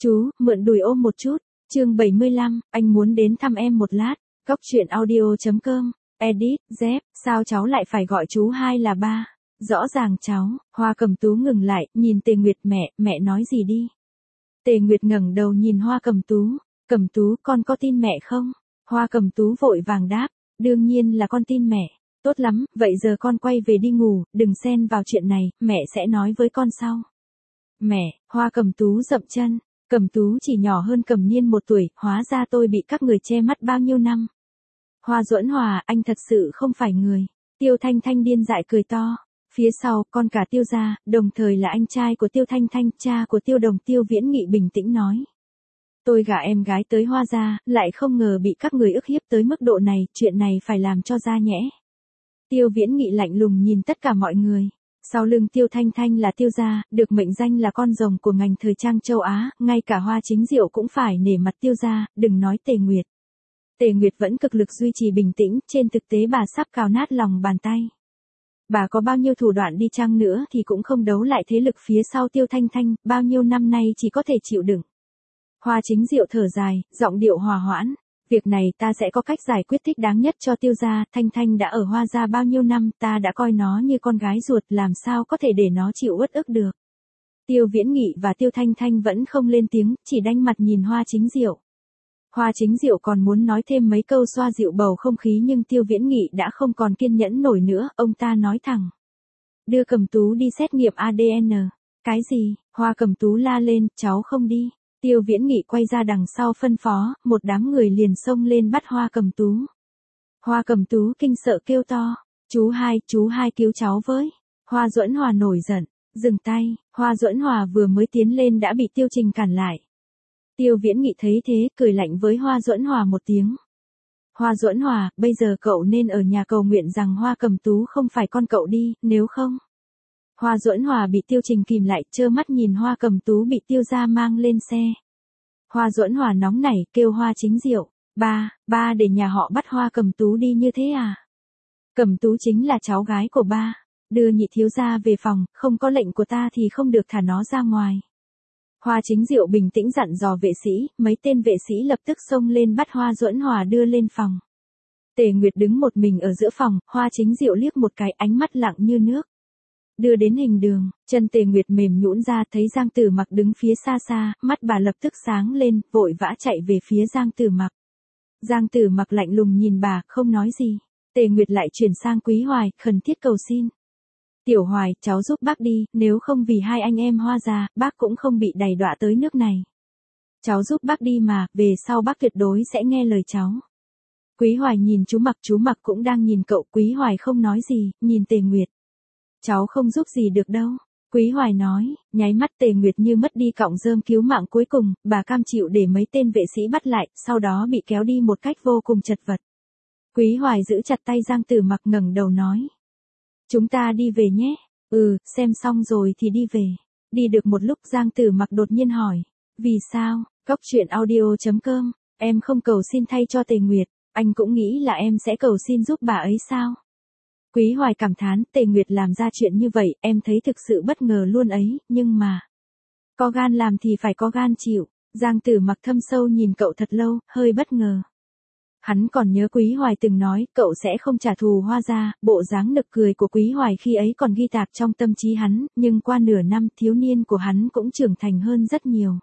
Chú, mượn đùi ôm một chút. Chương 75, anh muốn đến thăm em một lát. Góc truyện audio.com. Edit, dép, sao cháu lại phải gọi chú hai là ba? Rõ ràng cháu. Hoa Cẩm Tú ngừng lại, nhìn Tề Nguyệt. Mẹ nói gì đi? Tề Nguyệt ngẩng đầu nhìn Hoa Cẩm Tú. Cẩm Tú, con có tin mẹ không? Hoa Cẩm Tú vội vàng đáp, đương nhiên là con tin mẹ. Tốt lắm, vậy giờ con quay về đi ngủ, đừng xen vào chuyện này, mẹ sẽ nói với con sau. Mẹ, Hoa Cẩm Tú dậm chân. Cẩm Tú chỉ nhỏ hơn Cẩm Niên 1 tuổi, hóa ra tôi bị các người che mắt bao nhiêu năm. Hoa Duẫn Hòa, anh thật sự không phải người. Tiêu Thanh Thanh điên dại cười to. Phía sau, con cả Tiêu gia, đồng thời là anh trai của Tiêu Thanh Thanh, cha của Tiêu Đồng, Tiêu Viễn Nghị bình tĩnh nói. Tôi gả em gái tới Hoa gia, lại không ngờ bị các người ức hiếp tới mức độ này, chuyện này phải làm cho ra nhẽ. Tiêu Viễn Nghị lạnh lùng nhìn tất cả mọi người. Sau lưng Tiêu Thanh Thanh là Tiêu gia, được mệnh danh là con rồng của ngành thời trang châu Á, ngay cả Hoa Chính Diệu cũng phải nể mặt Tiêu gia, đừng nói Tề Nguyệt. Tề Nguyệt vẫn cực lực duy trì bình tĩnh, trên thực tế bà sắp cào nát lòng bàn tay. Bà có bao nhiêu thủ đoạn đi chăng nữa thì cũng không đấu lại thế lực phía sau Tiêu Thanh Thanh, bao nhiêu năm nay chỉ có thể chịu đựng. Hoa Chính Diệu thở dài, giọng điệu hòa hoãn. Việc này ta sẽ có cách giải quyết thích đáng nhất cho Tiêu gia, Thanh Thanh đã ở Hoa gia bao nhiêu năm, ta đã coi nó như con gái ruột, làm sao có thể để nó chịu uất ức được. Tiêu Viễn Nghị và Tiêu Thanh Thanh vẫn không lên tiếng, chỉ đanh mặt nhìn Hoa Chính Diệu. Hoa Chính Diệu còn muốn nói thêm mấy câu xoa dịu bầu không khí nhưng Tiêu Viễn Nghị đã không còn kiên nhẫn nổi nữa, ông ta nói thẳng. Đưa Cẩm Tú đi xét nghiệm ADN. Cái gì? Hoa Cẩm Tú la lên, cháu không đi. Tiêu Viễn Nghị quay ra đằng sau phân phó, một đám người liền xông lên bắt Hoa Cẩm Tú. Hoa Cẩm Tú kinh sợ kêu to, chú hai cứu cháu với. Hoa Duẫn Hòa nổi giận, dừng tay, Hoa Duẫn Hòa vừa mới tiến lên đã bị Tiêu Trình cản lại. Tiêu Viễn Nghị thấy thế, cười lạnh với Hoa Duẫn Hòa một tiếng. Hoa Duẫn Hòa, bây giờ cậu nên ở nhà cầu nguyện rằng Hoa Cẩm Tú không phải con cậu đi, nếu không. Hoa Duẫn Hòa bị Tiêu Trình kìm lại, trơ mắt nhìn Hoa Cẩm Tú bị Tiêu gia mang lên xe. Hoa Duẫn Hòa nóng nảy, kêu Hoa Chính Diệu, ba để nhà họ bắt Hoa Cẩm Tú đi như thế à? Cẩm Tú chính là cháu gái của ba, đưa nhị thiếu gia về phòng, không có lệnh của ta thì không được thả nó ra ngoài. Hoa Chính Diệu bình tĩnh dặn dò vệ sĩ, mấy tên vệ sĩ lập tức xông lên bắt Hoa Duẫn Hòa đưa lên phòng. Tề Nguyệt đứng một mình ở giữa phòng, Hoa Chính Diệu liếc một cái, ánh mắt lặng như nước. Đưa đến hình đường, chân Tề Nguyệt mềm nhũn ra, thấy Giang Tử Mặc đứng phía xa xa, mắt bà lập tức sáng lên, vội vã chạy về phía Giang Tử Mặc. Giang Tử Mặc lạnh lùng nhìn bà, không nói gì. Tề Nguyệt lại chuyển sang Quý Hoài, khẩn thiết cầu xin. Tiểu Hoài, cháu giúp bác đi, nếu không vì hai anh em Hoa gia, bác cũng không bị đày đọa tới nước này. Cháu giúp bác đi mà, về sau bác tuyệt đối sẽ nghe lời cháu. Quý Hoài nhìn chú Mặc cũng đang nhìn cậu, Quý Hoài không nói gì, nhìn Tề Nguyệt. Cháu không giúp gì được đâu. Quý Hoài nói, nháy mắt Tề Nguyệt như mất đi cọng rơm cứu mạng cuối cùng, bà cam chịu để mấy tên vệ sĩ bắt lại, sau đó bị kéo đi một cách vô cùng chật vật. Quý Hoài giữ chặt tay Giang Tử Mặc ngẩng đầu nói. Chúng ta đi về nhé. Xem xong rồi thì đi về. Đi được một lúc Giang Tử Mặc đột nhiên hỏi. Vì sao? Góc truyện audio.com. Em không cầu xin thay cho Tề Nguyệt, anh cũng nghĩ là em sẽ cầu xin giúp bà ấy sao? Quý Hoài cảm thán, Tề Nguyệt làm ra chuyện như vậy, em thấy thực sự bất ngờ luôn ấy, nhưng mà. Có gan làm thì phải có gan chịu. Giang Tử Mặc thâm sâu nhìn cậu thật lâu, hơi bất ngờ. Hắn còn nhớ Quý Hoài từng nói, cậu sẽ không trả thù Hoa gia, bộ dáng nực cười của Quý Hoài khi ấy còn ghi tạc trong tâm trí hắn, nhưng qua nửa năm thiếu niên của hắn cũng trưởng thành hơn rất nhiều.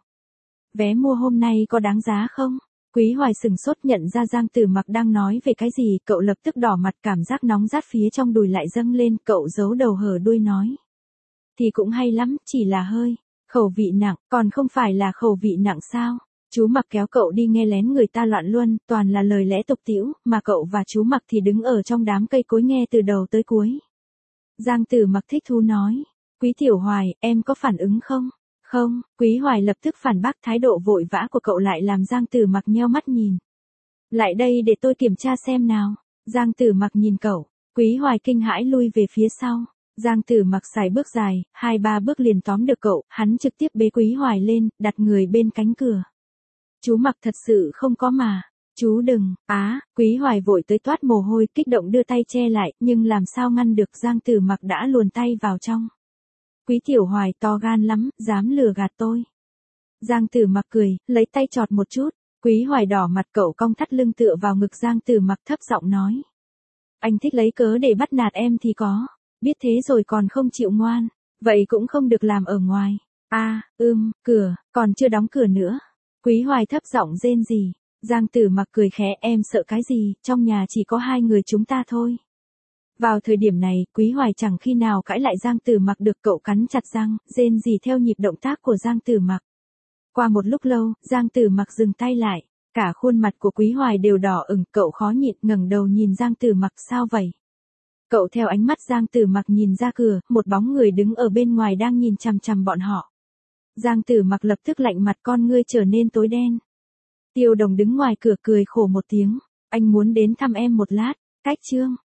Vé mua hôm nay có đáng giá không? Quý Hoài sừng sốt nhận ra Giang Tử Mặc đang nói về cái gì, cậu lập tức đỏ mặt, cảm giác nóng rát phía trong đùi lại dâng lên, cậu giấu đầu hở đuôi nói. Thì cũng hay lắm, chỉ là hơi khẩu vị nặng, còn không phải là khẩu vị nặng sao? Chú Mặc kéo cậu đi nghe lén người ta loạn luân, toàn là lời lẽ tục tĩu, mà cậu và chú Mặc thì đứng ở trong đám cây cối nghe từ đầu tới cuối. Giang Tử Mặc thích thú nói, Quý Tiểu Hoài, em có phản ứng không? Không, Quý Hoài lập tức phản bác, thái độ vội vã của cậu lại làm Giang Tử Mặc nheo mắt nhìn. Lại đây để tôi kiểm tra xem nào. Giang Tử Mặc nhìn cậu, Quý Hoài kinh hãi lui về phía sau. Giang Tử Mặc xài bước dài, 2-3 bước liền tóm được cậu, hắn trực tiếp bế Quý Hoài lên, đặt người bên cánh cửa. Chú Mặc thật sự không có mà. Chú đừng, Quý Hoài vội tới toát mồ hôi, kích động đưa tay che lại, nhưng làm sao ngăn được, Giang Tử Mặc đã luồn tay vào trong. Quý Tiểu Hoài to gan lắm, dám lừa gạt tôi. Giang Tử Mặc cười, lấy tay chọt một chút. Quý Hoài đỏ mặt, cậu cong thắt lưng tựa vào ngực Giang Tử Mặc thấp giọng nói. Anh thích lấy cớ để bắt nạt em thì có. Biết thế rồi còn không chịu ngoan. Vậy cũng không được làm ở ngoài. Cửa, còn chưa đóng cửa nữa. Quý Hoài thấp giọng rên rỉ. Giang Tử Mặc cười khẽ, em sợ cái gì, trong nhà chỉ có hai người chúng ta thôi. Vào thời điểm này, Quý Hoài chẳng khi nào cãi lại Giang Tử Mặc được, cậu cắn chặt răng, rên rỉ theo nhịp động tác của Giang Tử Mặc. Qua một lúc lâu, Giang Tử Mặc dừng tay lại, cả khuôn mặt của Quý Hoài đều đỏ ửng, cậu khó nhịn ngẩng đầu nhìn Giang Tử Mặc, sao vậy? Cậu theo ánh mắt Giang Tử Mặc nhìn ra cửa, một bóng người đứng ở bên ngoài đang nhìn chằm chằm bọn họ. Giang Tử Mặc lập tức lạnh mặt, con ngươi trở nên tối đen. Tiêu Đồng đứng ngoài cửa cười khổ một tiếng, anh muốn đến thăm em một lát, cách chương.